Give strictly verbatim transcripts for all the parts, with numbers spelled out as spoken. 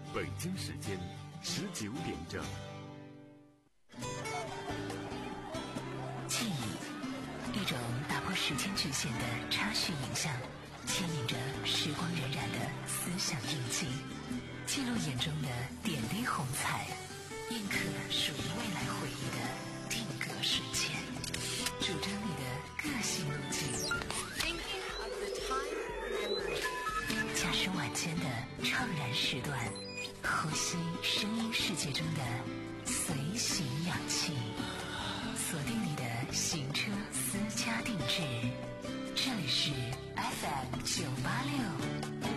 北京时间十九点整。 记忆，一种打破时间局限的插叙影像，牵引着时光荏苒的思想印记，记录眼中的点滴红彩，印刻属于未来回忆的定格瞬间，主张你的个性路径。驾驶晚间的怅然时段，呼吸声音世界中的随行氧气，锁定你的行车私家定制。这里是 F M 九八六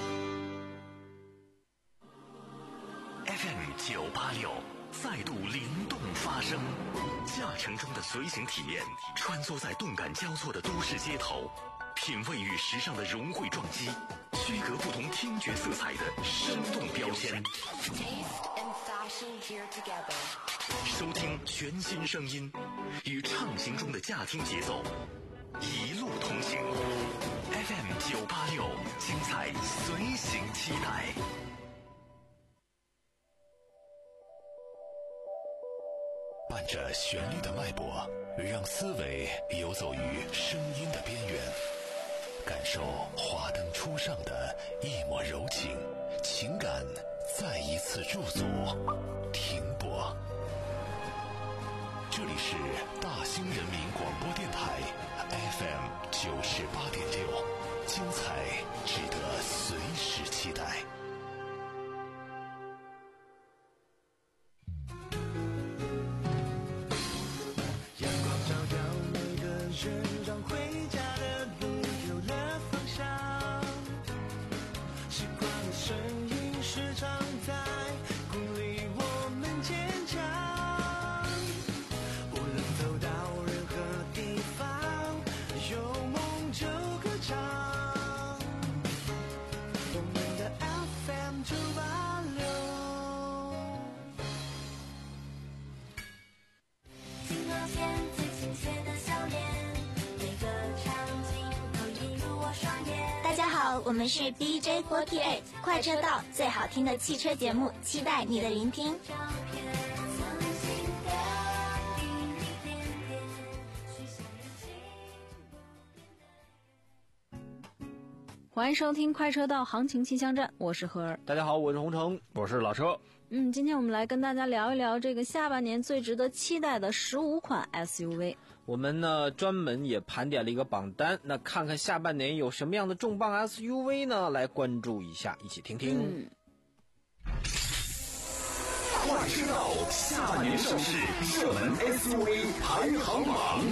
F M 九八六再度灵动发声，驾乘中的随行体验，穿梭在动感交错的都市街头，品味与时尚的融汇撞击，区隔不同听觉色彩的生动标签。收听全新声音，与畅行中的驾听节奏，一路同行。F M 九八六，精彩随行期待。伴着旋律的脉搏，让思维游走于声音的边缘，感受华灯初上的一抹柔情，情感再一次驻足停泊。这里是大兴人民广播电台 F M 九十八点六，精彩值得随时期待。 让回家的路有了方向，习惯的声音时常在鼓励我们坚强，无论走到任何地方，有梦就歌唱，我们的 F M 九八六。 镜头前最亲切的笑脸， 大家好，我们是 D J 四十八 快车道，最好听的汽车节目，期待你的聆听。 欢迎收听快车道行情气象站，我是何儿。 大家好，我是洪城，我是老车。 嗯，今天我们来跟大家聊一聊这个下半年最值得期待的十五款 S U V。 我们呢专门也盘点了一个榜单，那看看下半年有什么样的重磅 S U V 呢？来关注一下，一起听听。 嗯， 快车道下半年上市热门 S U V 排行榜。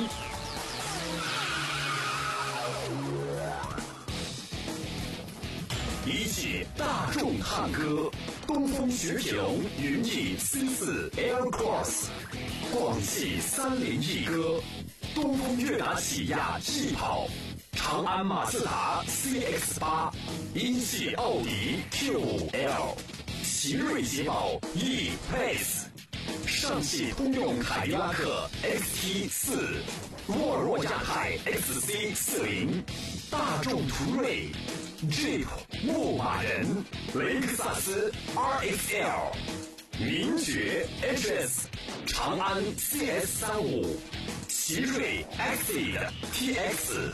一汽大众探歌，东风雪铁龙云翼 C 四 L Cross， 广汽三菱翼歌，东风悦达起亚 G 跑，长安马自达 C X 八， 英系奥迪 Q 五 L， 奇瑞捷豹 E Pace， 上汽通用凯迪拉克 X T 四， 沃尔沃亚太 X C 四十， 大众途锐Jeep 牧马人，雷克萨斯 R X L， 名爵 H S， 长安 C S 三十五， 奇瑞 Exceed T X。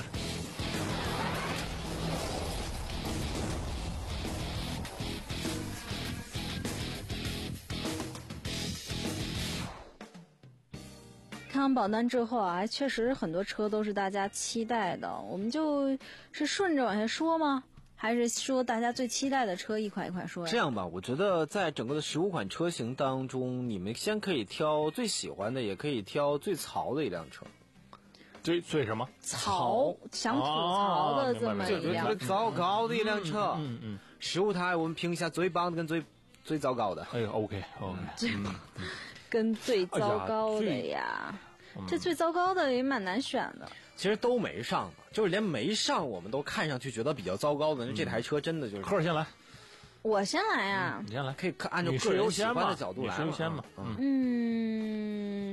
看完榜单之后啊，确实很多车都是大家期待的，我们就是顺着往下说吗？还是说大家最期待的车一款一款说呀？ 这样吧，我觉得在整个的十五款车型当中，你们先可以挑最喜欢的，也可以挑最槽的一辆车。 最最什么槽？想吐槽的这么一辆、 哦、最糟糕的一辆车。 嗯嗯, 嗯， 十五台我们评一下最棒的跟最最糟糕的。 哎呦 ，OK OK， 嗯嗯、跟最糟糕的呀。哎这最糟糕的也蛮难选的， 其实都没上，就是连没上我们都看上去觉得比较糟糕的。嗯、这台车真的就是。 科尔先来， 我先来啊！ 嗯、你先来， 可以按照个人喜欢的角度来。 女士优先嘛。 嗯，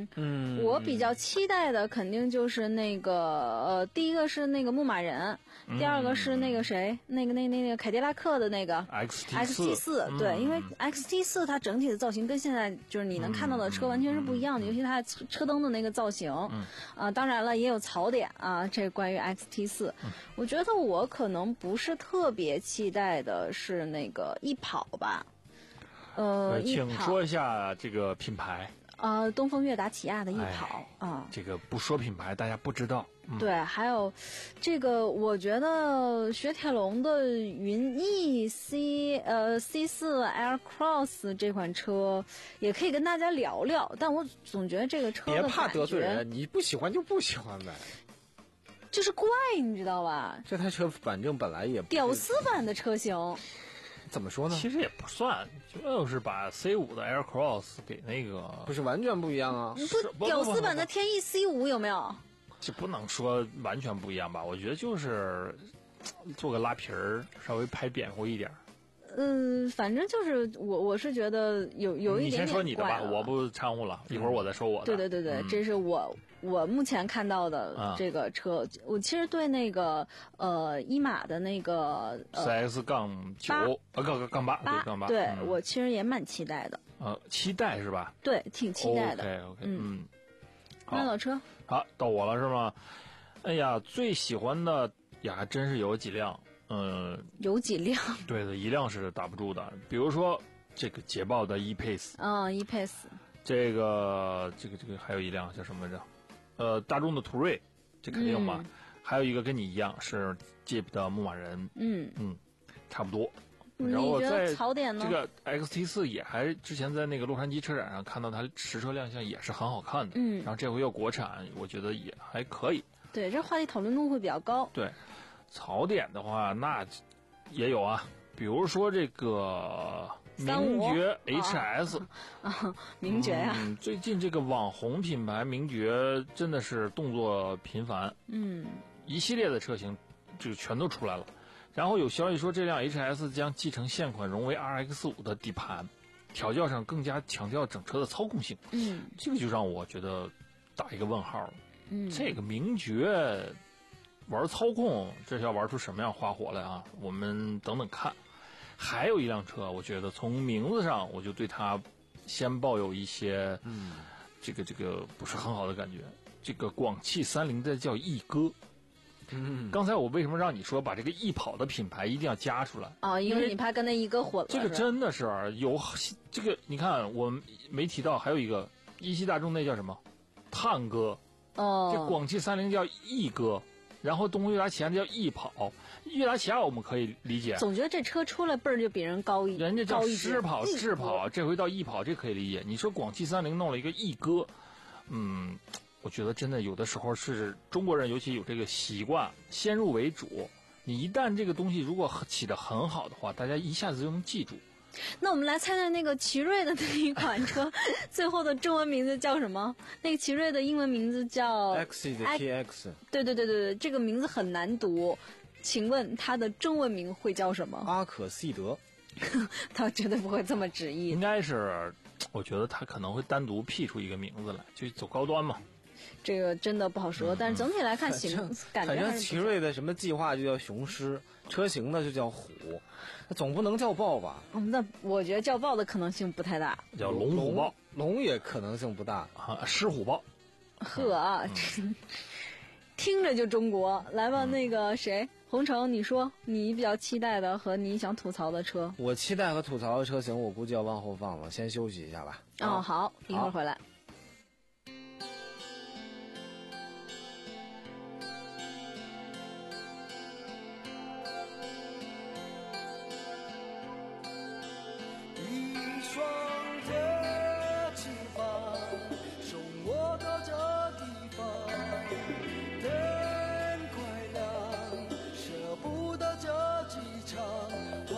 嗯嗯， 我比较期待的肯定就是那个呃，第一个是那个牧马人， 嗯第二个是那个谁，那个那那那个凯迪拉克的那个 X T X T 四，对，因为嗯 X T 四它整体的造型跟现在就是你能看到的车完全是不一样的，尤其它车车灯的那个造型， 嗯啊，当然了也有槽点啊，这关于 X T 四，我觉得我可能不是特别期待的是那个翼跑吧，呃，翼请跑说一下这个品牌。 呃，东风悦达起亚的翼哎跑啊。 这个不说品牌，大家不知道。嗯、 对，还有这个，我觉得雪铁龙的云翼 C 呃 C 四 Air Cross 这款车也可以跟大家聊聊，但我总觉得这个车的别怕感觉得罪人，你不喜欢就不喜欢呗。 就是怪，你知道吧？ 这台车反正本来也不屌丝版的车型。 怎么说呢？ 其实也不算，就是把 C 五的 Air Cross 给那个， 不是完全不一样啊。 不，屌丝版的天翼 C 五有没有？ 这不能说完全不一样吧？我觉得就是做个拉皮儿，稍微拍扁乎一点。 嗯，反正就是我我是觉得有有一点点怪了。 你先说你的吧，我不掺和了，一会儿我再说我的。 对对对对， 嗯、 这是我我目前看到的这个车。啊、我其实对那个呃一马的那个 C X 杠九呃杠杠八对杠八， 对、 嗯、 我其实也蛮期待的。 呃，期待是吧？ 对，挺期待的。 OK OK，嗯。嗯那老车， 好，到我了是吗？哎呀，最喜欢的呀，还真是有几辆。嗯， 有几辆？ 对的，一辆是打不住的。比如说这个捷豹的 E-Pace， 嗯 ，E-Pace， 这个这个这个还有一辆叫什么来着？呃，大众的途锐，这肯定吧。嗯、还有一个跟你一样是 Jeep 的牧马人， 嗯嗯，差不多。 然后在槽点呢？ 这个 X T 四也还之前在那个洛杉矶车展上看到它实车亮相也是很好看的， 嗯， 然后这回又国产，我觉得也还可以。 对，这话题讨论度会比较高。 对。槽点的话，那也有啊，比如说这个名爵 H S 啊，啊名爵呀、啊嗯，最近这个网红品牌名爵真的是动作频繁， 嗯， 一系列的车型就全都出来了。然后有消息说，这辆 H S 将继承现款荣威 R X 五的底盘，调教上更加强调整车的操控性， 嗯， 这个就让我觉得打一个问号了。 嗯， 这个名爵。玩操控，这是要玩出什么样花火来啊？我们等等看。还有一辆车，我觉得从名字上我就对它先抱有一些，嗯，这个这个不是很好的感觉。这个广汽三菱的叫翼哥，嗯，刚才我为什么让你说把这个翼跑的品牌一定要加出来啊、哦？因为你怕跟那翼哥混了。 这个真的是有这个，你看我们没提到，还有一个一汽大众那叫什么探歌， 哦， 这广汽三菱叫翼哥。然后东风悦达起亚叫翼跑，悦达起亚我们可以理解。 总觉得这车出来辈儿就比人高一， 人家叫狮跑、智跑，这回到翼跑，这可以理解。你说广汽三菱弄了一个翼哥，嗯，我觉得真的有的时候是中国人，尤其有这个习惯，先入为主。你一旦这个东西如果起得很好的话，大家一下子就能记住。 那我们来猜猜那个奇瑞的那一款车，最后的中文名字叫什么？那个奇瑞的英文名字叫 Exit T X。 对对对对对，这个名字很难读，请问它的中文名会叫什么？ 阿可西德。 他绝对不会这么直译。 应该是，我觉得他可能会单独辟出一个名字来，就走高端嘛。 这个真的不好说，嗯、但是整体来看，行感觉反正奇瑞的什么计划就叫雄狮，车型呢就叫虎，那总不能叫豹吧？ 嗯，那我觉得叫豹的可能性不太大。 叫龙虎豹， 龙也可能性不大啊，狮虎豹。 呵啊，嗯、听着就中国。来吧，嗯、那个谁，洪城，你说你比较期待的和你想吐槽的车？ 我期待和吐槽的车型，我估计要往后放了，先休息一下吧。 哦，好，一会儿回来。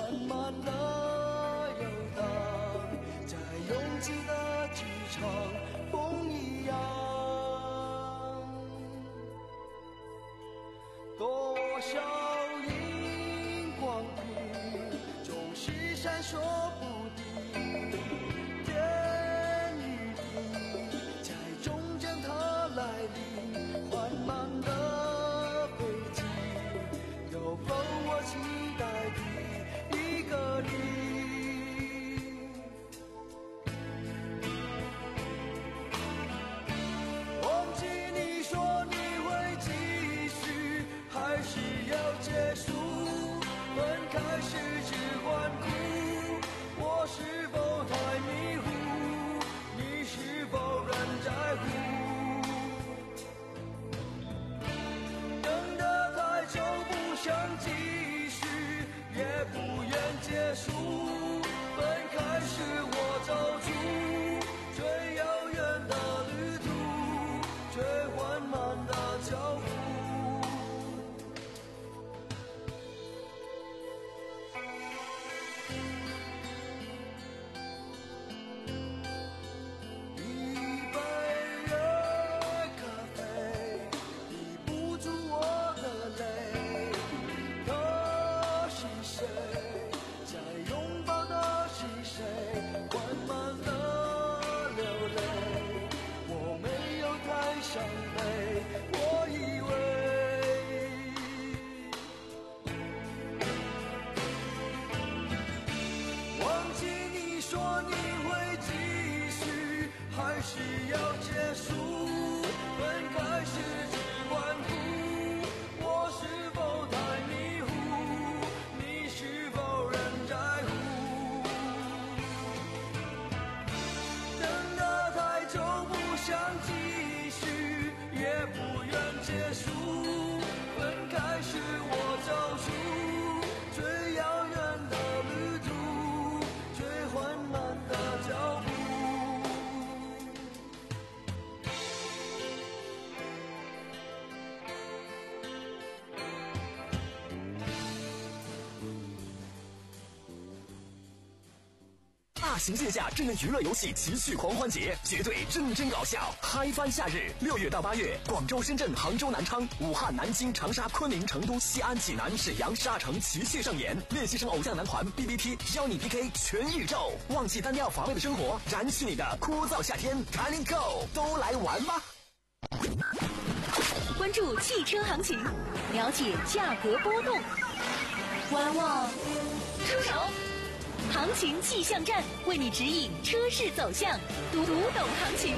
了游荡，在拥挤的机场。 说你会继续，还是要结束？分开时只管哭，我是否太迷糊？你是否仍在乎？等得太久，不想继续，也不愿结束。分开时我走出最遥远的旅途，最缓慢的脚步。 大型线下智能娱乐游戏奇趣狂欢节，绝对真真搞笑，嗨翻夏日！六月到八月，广州、深圳、杭州、南昌、武汉、南京、长沙、昆明、成都、西安、济南、沈阳、沙城齐齐上演。练习生偶像男团 B B T 邀你 P K 全宇宙，忘记单调乏味的生活，燃起你的枯燥夏天 ，Time Go， 都来玩吧！ 关注汽车行情，了解价格波动，观望出手。行情气象站为你指引车市走向，读懂行情。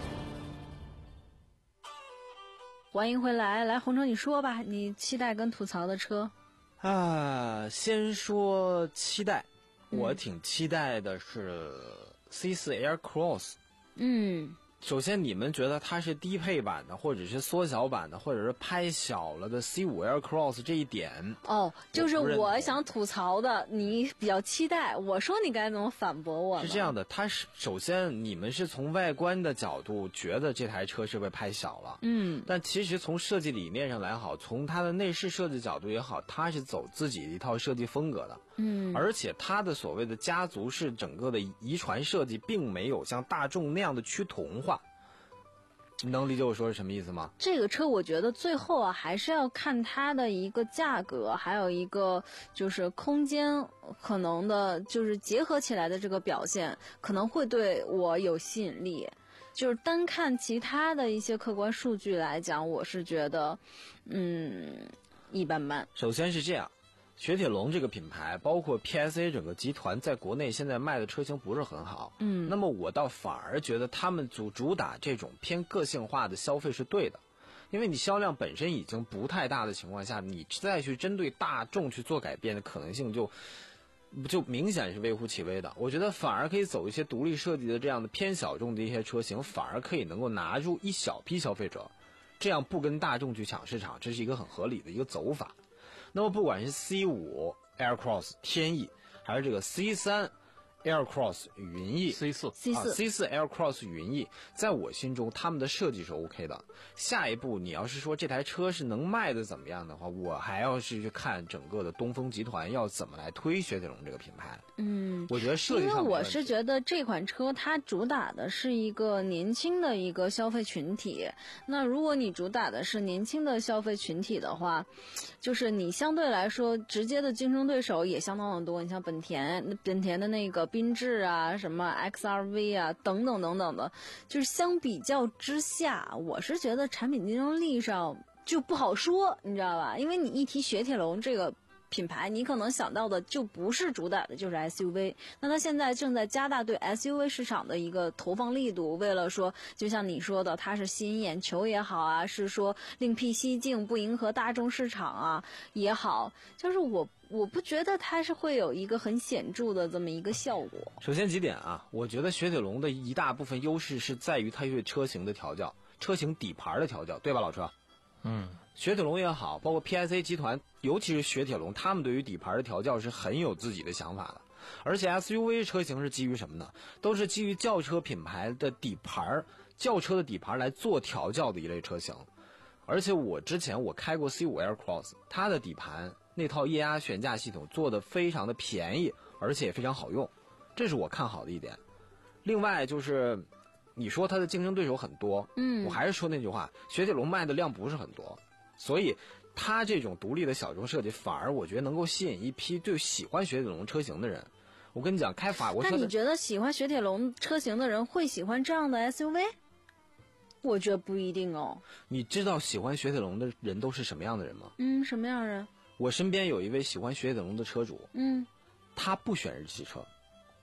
欢迎回来，来洪城你说吧，你期待跟吐槽的车啊。先说期待，我挺期待的是 C 四 Air Cross。 嗯， 首先你们觉得它是低配版的，或者是缩小版的，或者是拍小了的 C 五 Air Cross 这一点， 哦，就是我想吐槽的，你比较期待，我说你该怎么反驳我？ 是这样的，它是首先你们是从外观的角度觉得这台车是被拍小了， 嗯， 但其实从设计理念上来好，从它的内饰设计角度也好，它是走自己的一套设计风格的， 嗯， 而且它的所谓的家族式整个的遗传设计，并没有像大众那样的趋同化。你能理解我说是什么意思吗？ 这个车我觉得最后啊，还是要看它的一个价格，还有一个就是空间可能的，就是结合起来的这个表现，可能会对我有吸引力。就是单看其他的一些客观数据来讲，我是觉得，嗯，一般般。 首先是这样。雪铁龙这个品牌，包括 P S A 整个集团，在国内现在卖的车型不是很好。 嗯， 那么我倒反而觉得他们主主打这种偏个性化的消费是对的，因为你销量本身已经不太大的情况下，你再去针对大众去做改变的可能性就就明显是微乎其微的。我觉得反而可以走一些独立设计的这样的偏小众的一些车型，反而可以能够拿住一小批消费者，这样不跟大众去抢市场，这是一个很合理的一个走法。那么不管是 C 五 Air Cross 天翼，还是这个 C 三 Air Cross 云翼 C 四 C 四、 啊、C 四 Air Cross 云翼，在我心中他们的设计是 OK 的。下一步你要是说这台车是能卖的怎么样的话，我还要是去看整个的东风集团要怎么来推雪铁龙这个品牌。 嗯， 我觉得设计上， 因为我是觉得这款车它主打的是一个年轻的一个消费群体。那如果你主打的是年轻的消费群体的话，就是你相对来说直接的竞争对手也相当的多。你像本田，本田的那个缤智啊，什么 X R V 啊，等等等等的，就是相比较之下，我是觉得产品竞争力上就不好说，你知道吧？因为你一提雪铁龙这个品牌，你可能想到的就不是主打的就是 S U V。 那它现在正在加大对 S U V 市场的一个投放力度，为了说就像你说的，它是吸引眼球也好啊，是说另辟蹊径不迎合大众市场啊也好，就是我我不觉得它是会有一个很显著的这么一个效果。 首先几点啊，我觉得雪铁龙的一大部分优势是在于它对车型的调教，车型底盘的调教，对吧老车？ 嗯， 雪铁龙也好，包括 P S A 集团，尤其是雪铁龙，他们对于底盘的调教是很有自己的想法的。而且 S U V 车型是基于什么呢？都是基于轿车品牌的底盘，轿车的底盘来做调教的一类车型。而且我之前我开过 C 五 Air Cross， 它的底盘那套液压悬架系统做的非常的便宜，而且也非常好用，这是我看好的一点。另外就是你说它的竞争对手很多， 嗯， 我还是说那句话，雪铁龙卖的量不是很多，所以它这种独立的小众设计反而我觉得能够吸引一批对喜欢雪铁龙车型的人。我跟你讲，开法国车的， 那你觉得喜欢雪铁龙车型的人会喜欢这样的 S U V？ 我觉得不一定哦。 你知道喜欢雪铁龙的人都是什么样的人吗？ 嗯，什么样的人？ 我身边有一位喜欢雪铁龙的车主， 嗯， 他不选日系车，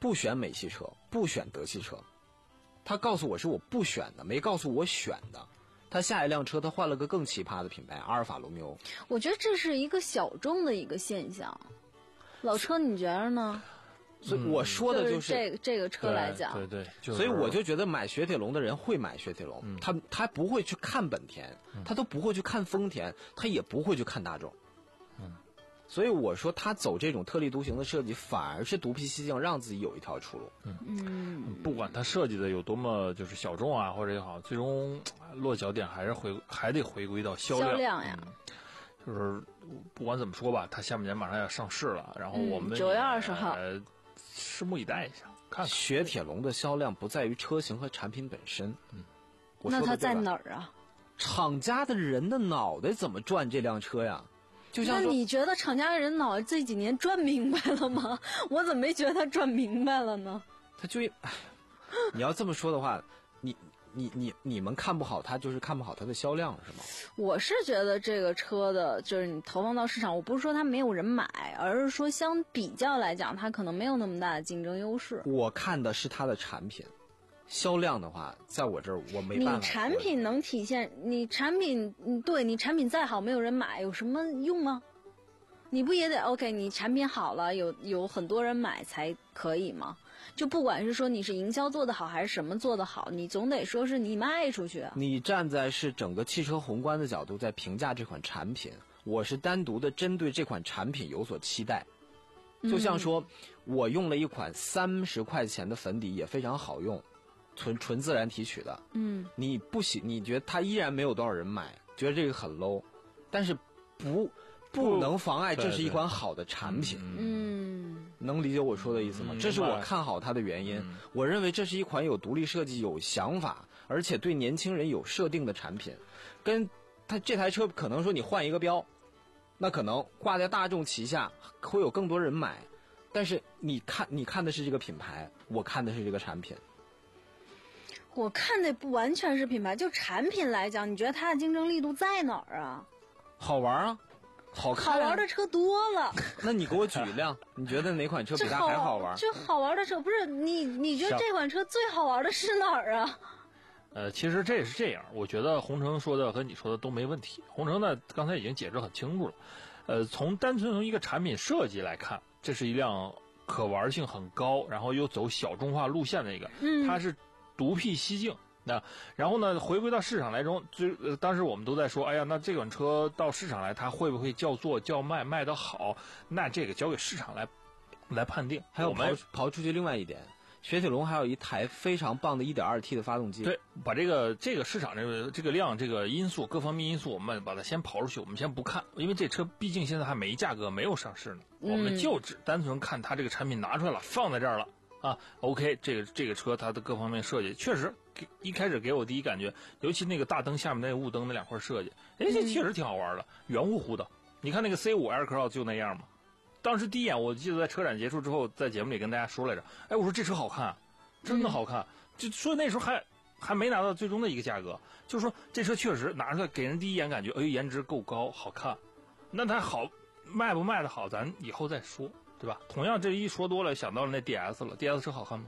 不选美系车，不选德系车，他告诉我是我不选的，没告诉我选的。他下一辆车他换了个更奇葩的品牌，阿尔法罗密欧。 我觉得这是一个小众的一个现象。老车你觉得呢？ 所以我说的就是、 就是、这个这个车来讲， 对 对, 对、就是， 所以我就觉得买雪铁龙的人会买雪铁龙，嗯、他他不会去看本田，嗯、他都不会去看丰田，他也不会去看大众。嗯，所以我说他走这种特立独行的设计，反而是独辟蹊径，让自己有一条出路。 嗯嗯，不管他设计的有多么就是小众啊，或者也好，最终落脚点还是回还得回归到销量。 销量呀。嗯， 就是不管怎么说吧，它下半年马上要上市了，然后我们九月二十号， 呃，拭目以待一下，看看。 雪铁龙的销量不在于车型和产品本身，嗯，我说那它在哪儿啊？ 厂家的人的脑袋怎么转这辆车呀？就像那你觉得厂家的人脑袋这几年转明白了吗？我怎么没觉得他转明白了呢？ 他就，哎，你要这么说的话，你。你你你们看不好它，就是看不好它的销量，是吗？ 我是觉得这个车的，就是你投放到市场，我不是说它没有人买，而是说相比较来讲，它可能没有那么大的竞争优势。 我看的是它的产品，销量的话，在我这儿我没办法。 你产品能体现，你产品，对你产品再好，没有人买，有什么用吗？你不也得 OK？ 你产品好了，有有很多人买才可以吗？就不管是说你是营销做得好还是什么做得好，你总得说是你卖出去啊。 你站在是整个汽车宏观的角度在评价这款产品，我是单独的针对这款产品有所期待。就像说、嗯、我用了一款三十块钱的粉底也非常好用，纯纯自然提取的，嗯，你不喜你觉得它依然没有多少人买，觉得这个很 low， 但是不不能妨碍这是一款好的产品。嗯，能理解我说的意思吗？嗯、这是我看好它的原因、嗯。我认为这是一款有独立设计、有想法，而且对年轻人有设定的产品。跟它这台车可能说你换一个标，那可能挂在大众旗下会有更多人买，但是你看你看的是这个品牌，我看的是这个产品。 我看的不完全是品牌，就产品来讲，你觉得它的竞争力度在哪儿啊？ 好玩啊，好看、啊， 好玩的车多了。 那你给我举一辆，你觉得哪款车比它还好玩？ 就好玩的车不是你？你觉得这款车最好玩的是哪儿啊？ 呃，其实这也是这样，我觉得洪城说的和你说的都没问题。洪城呢，刚才已经解释很清楚了。呃，从单纯从一个产品设计来看，这是一辆可玩性很高，然后又走小众化路线的一个，嗯，它是独辟蹊径。那然后呢，回归到市场来中，就、呃、当时我们都在说，哎呀，那这款车到市场来，它会不会叫座叫卖卖得好？那这个交给市场来来判定。 还有刨刨出去另外一点，雪铁龙还有一台非常棒的 一点二 T 的发动机。 对，把这个这个市场这个这个量这个因素各方面因素，我们把它先刨出去，我们先不看，因为这车毕竟现在还没价格，没有上市呢，嗯、我们就只单纯看它这个产品拿出来了，放在这儿了。啊 ，OK， 这个这个车它的各方面设计确实，一开始给我第一感觉，尤其那个大灯下面那个雾灯那两块设计，哎，这确实挺好玩的，圆乎乎的。你看那个 C 五 Aircross 就那样嘛。当时第一眼我记得在车展结束之后，在节目里跟大家说来着，哎，我说这车好看，真的好看，嗯、就说那时候还还没拿到最终的一个价格，就是说这车确实拿出来给人第一眼感觉，哎，颜值够高，好看。那它好卖不卖的好，咱以后再说。对吧？同样这一说多了，想到了那 D S 了。D S 车好看吗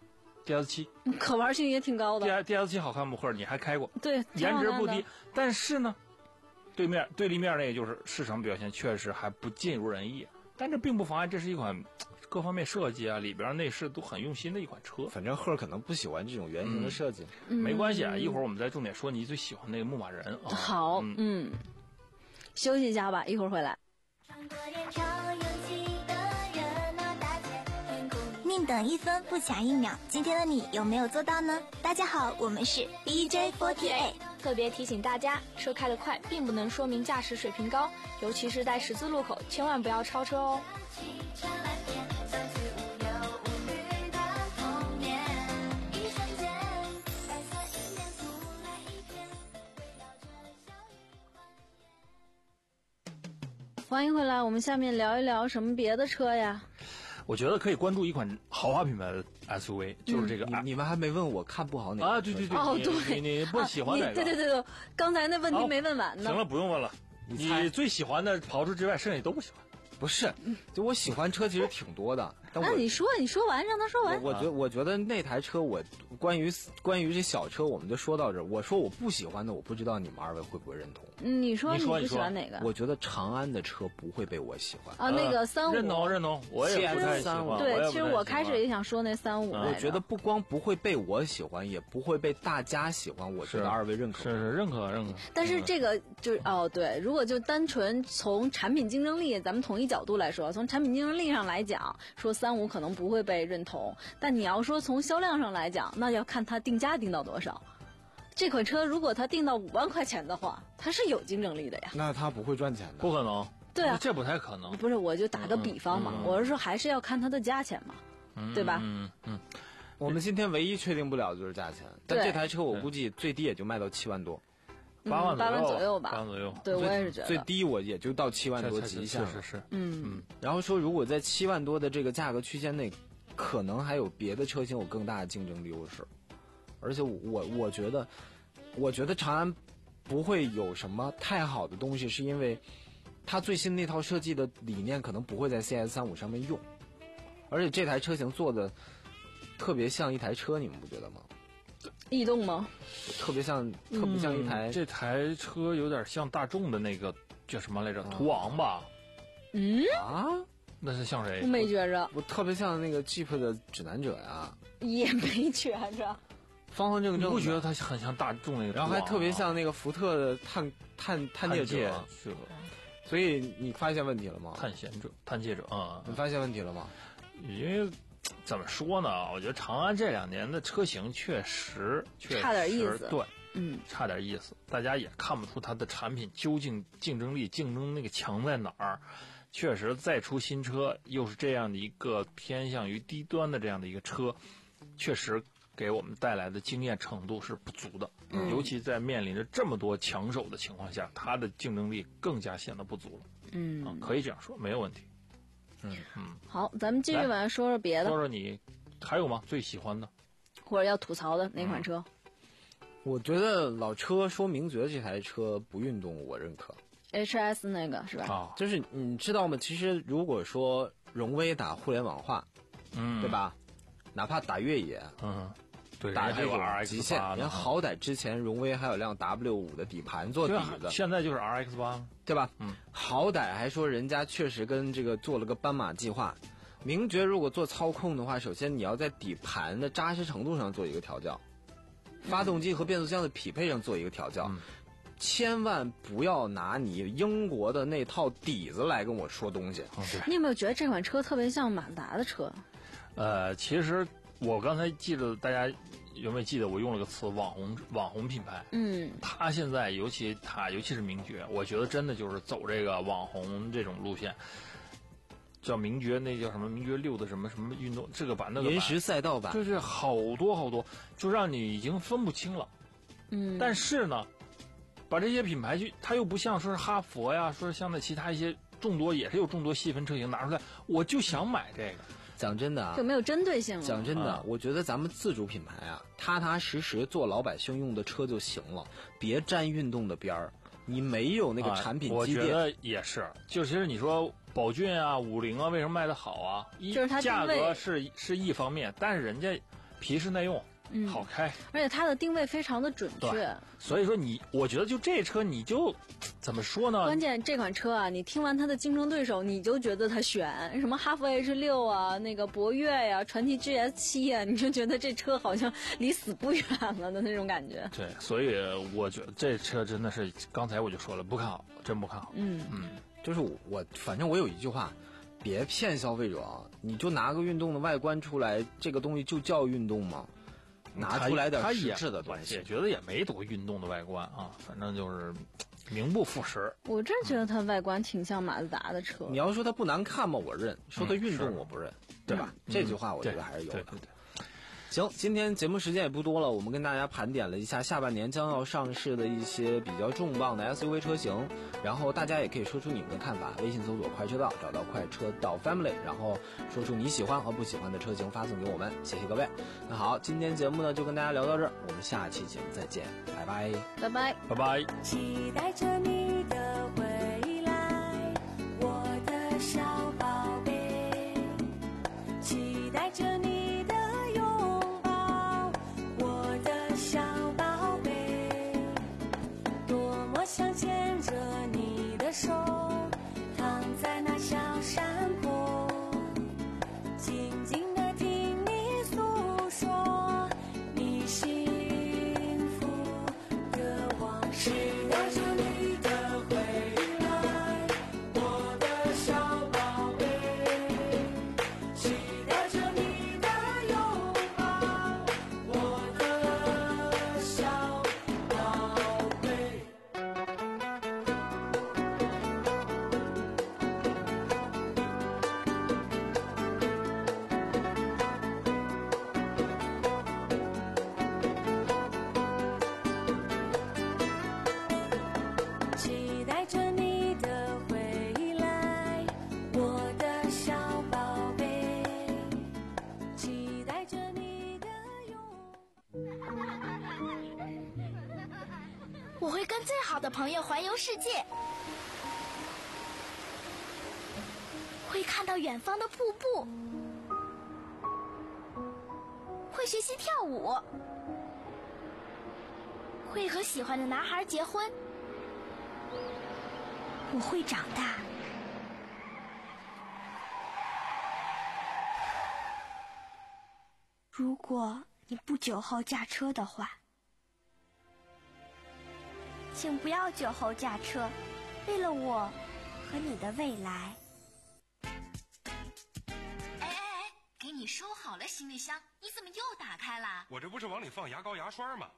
？D S 七可玩性也挺高的。 D D S 七好看吗？或者你还开过？ 对， 颜值不低，但是呢，对面对立面那个就是市场表现确实还不尽如人意。但这并不妨碍这是一款各方面设计啊，里边内饰都很用心的一款车。 反正赫可能不喜欢这种圆形的设计， 嗯、 没关系啊。一会儿我们再重点说你最喜欢那个牧马人啊。 好，嗯，嗯休息一下吧，一会儿回来。 宁等一分不抢一秒，今天的你有没有做到呢？大家好，我们是 B J 四十八， 特别提醒大家，车开得快并不能说明驾驶水平高，尤其是在十字路口，千万不要超车哦。 欢迎回来，我们下面聊一聊什么别的车呀？ 我觉得可以关注一款豪华品牌的 S U V，、嗯、就是这个、 啊。你们还没问我看不好哪个啊？对对对， 哦对，你你不喜欢哪个？ 啊、对对对对，刚才那问题没问完呢。 行了，不用问了。你, 你最喜欢的刨出之外，剩下都不喜欢。 不是，就我喜欢车其实挺多的， 但我那你说，你说完，让他说完。 我我觉得，我觉得那台车我，关于关于这小车，我们就说到这儿。我说我不喜欢的，我不知道你们二位会不会认同。 你说你说不喜欢哪个？ 我觉得长安的车不会被我喜欢啊，那个三五认同认同，我也不太喜欢。 对，其实我开始也想说那三五。 我觉得不光不会被我喜欢，也不会被大家喜欢。我觉得二位认可， 是是认可认可。 但是这个就哦对，如果就单纯从产品竞争力，咱们统一角度来说，从产品竞争力上来讲，说三五可能不会被认同。但你要说从销量上来讲，那要看它定价定到多少。这款车如果它定到五万块钱的话，它是有竞争力的呀。 那它不会赚钱的， 不可能。 对啊， 这不太可能。 不是，我就打个比方嘛，嗯嗯、我是说还是要看它的价钱嘛， 嗯、 对吧？ 嗯嗯。 我们今天唯一确定不了就是价钱，但这台车我估计最低也就卖到七万多， 八万八万左右吧， 八万左右。 对，我也是觉得最低我也就到七万多极限了。 是是是， 嗯嗯。 然后说，如果在七万多的这个价格区间内，可能还有别的车型有更大的竞争力优势，而且我我觉得，我觉得长安不会有什么太好的东西，是因为它最新那套设计的理念可能不会在 C S 三十五 上面用，而且这台车型做的特别像一台车，你们不觉得吗？ 逸动吗？ 特别像，特别像一台、 嗯。这台车有点像大众的那个叫什么来着？途昂吧？ 嗯啊， 那是像谁？ 我没觉着。 我特别像那个 Jeep 的指南者呀。 也没觉着。 方方正正， 你不觉得它很像大众那个？ 然后还特别像那个福特的探探探界者。 是。 所以你发现问题了吗？ 探险者、探界者啊， 你发现问题了吗？ 因为。怎么说呢？我觉得长安这两年的车型确实确实差点意思， 对， 嗯， 差点意思。大家也看不出它的产品究竟竞争力、竞争那个强在哪儿。确实，再出新车，又是这样的一个偏向于低端的这样的一个车，确实给我们带来的经验程度是不足的。嗯、尤其在面临着这么多强手的情况下，它的竞争力更加显得不足了。 嗯， 啊、可以这样说，没有问题。嗯嗯， 好，咱们继续往下说说别的。 说说你还有吗？最喜欢的， 或者要吐槽的哪款车？ 嗯、我觉得老车说名爵这台车不运动，我认可。 H S 那个是吧？ 啊，就是你知道吗？其实如果说荣威打互联网化， 嗯， 对吧？哪怕打越野， 嗯，对， 打这个种极限，人好歹之前荣威还有辆 W 五的底盘做底子， 现在就是 R X 八， 对吧？ 嗯， 好歹还说人家确实跟这个做了个斑马计划。名爵如果做操控的话，首先你要在底盘的扎实程度上做一个调教，发动机和变速箱的匹配上做一个调教， 嗯、 千万不要拿你英国的那套底子来跟我说东西。 嗯、 你有没有觉得这款车特别像马自达的车？ 呃，其实我刚才记得大家有没有记得我用了个词网红网红品牌？ 嗯， 它现在尤其它尤其是名爵，我觉得真的就是走这个网红这种路线。叫名爵，那叫什么名爵六的什么什么运动，这个版那个版岩石赛道版， 就是好多好多，就让你已经分不清了。 嗯， 但是呢，把这些品牌去，它又不像说是哈佛呀，说是像那其他一些众多也是有众多细分车型拿出来，我就想买这个。 讲真的啊， 就没有针对性了。 讲真的， 啊、 我觉得咱们自主品牌啊，踏踏实实做老百姓用的车就行了，别沾运动的边儿。你没有那个产品积淀、 啊，我觉得也是。就其实你说宝骏啊、五菱啊，为什么卖得好啊？一就是它价格是是一方面，但是人家皮实耐用。 嗯， 好开， 而且它的定位非常的准确， 所以说你，我觉得就这车你就怎么说呢？ 关键这款车啊，你听完它的竞争对手，你就觉得它悬，什么哈弗 H 六啊，那个博越呀、啊，传祺 G S 七呀，你就觉得这车好像离死不远了的那种感觉。 对，所以我觉得这车真的是，刚才我就说了，不看好，真不看好。 嗯嗯，就是我，反正我有一句话。别骗消费者，你就拿个运动的外观出来，这个东西就叫运动吗？拿出来点实质的东西， 也觉得也没多运动的外观啊，反正就是名不副实。 我真觉得它外观挺像马自达的车。 你要说它不难看吗？我认；说它运动我不认， 嗯、 对吧？嗯、这句话我觉得还是有的。 对对对。 行，今天节目时间也不多了，我们跟大家盘点了一下下半年将要上市的一些比较重磅的 S U V 车型，然后大家也可以说出你们的看法，微信搜索快车道，找到快车道 Family， 然后说出你喜欢和不喜欢的车型发送给我们，谢谢各位。那好，今天节目呢就跟大家聊到这儿，我们下期节目再见，拜拜， 拜拜， 拜拜。 期待着你的回来，我的小宝贝。 期待着你的拥我会跟最好的朋友环游世界，会看到远方的瀑布，会学习跳舞，会和喜欢的男孩结婚。我会长大。如果你不久后驾车的话，请不要酒后驾车，为了我和你的未来。 哎哎哎，给你收好了行李箱，你怎么又打开了？ 我这不是往里放牙膏牙刷吗？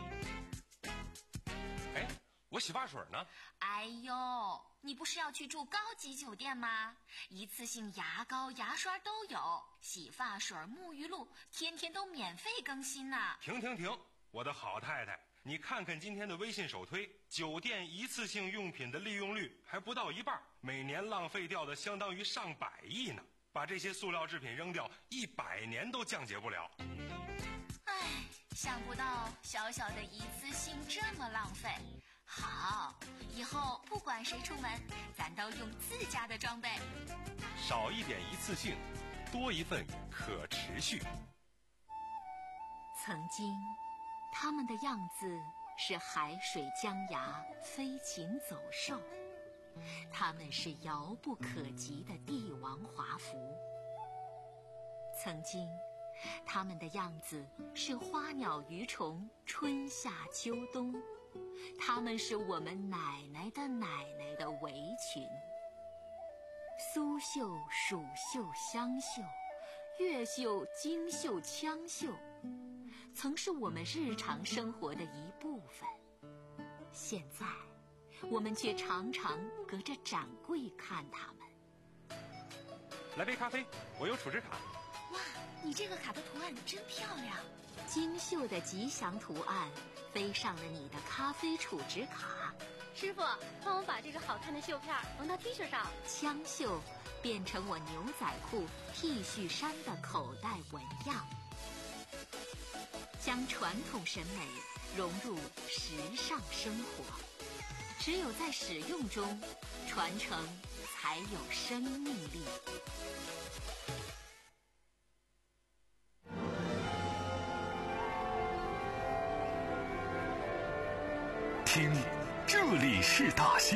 哎，我洗发水呢？ 哎呦，你不是要去住高级酒店吗？一次性牙膏牙刷都有，洗发水沐浴露天天都免费更新呢。 停停停，我的好太太，你看看今天的微信首推，酒店一次性用品的利用率还不到一半，每年浪费掉的相当于上百亿呢。把这些塑料制品扔掉，一百年都降解不了。 唉，想不到小小的一次性这么浪费。好，以后不管谁出门，咱都用自家的装备。 少一点一次性，多一份可持续。 曾经，他们的样子是海水江崖，飞禽走兽。他们是遥不可及的帝王华服。曾经，他们的样子是花鸟鱼虫，春夏秋冬。他们是我们奶奶的奶奶的围裙。苏绣、蜀绣、湘绣，越绣、京绣、羌绣，曾是我们日常生活的一部分。现在我们却常常隔着展柜看他们。 来杯咖啡，我有储值卡。 哇，你这个卡的图案真漂亮，精绣的吉祥图案飞上了你的咖啡储值卡。 师傅，帮我把这个好看的绣片缝到 T 恤上。 枪绣变成我牛仔裤、T 恤衫的口袋纹样，将传统审美融入时尚生活。只有在使用中，传承才有生命力。 听，这里是大兴。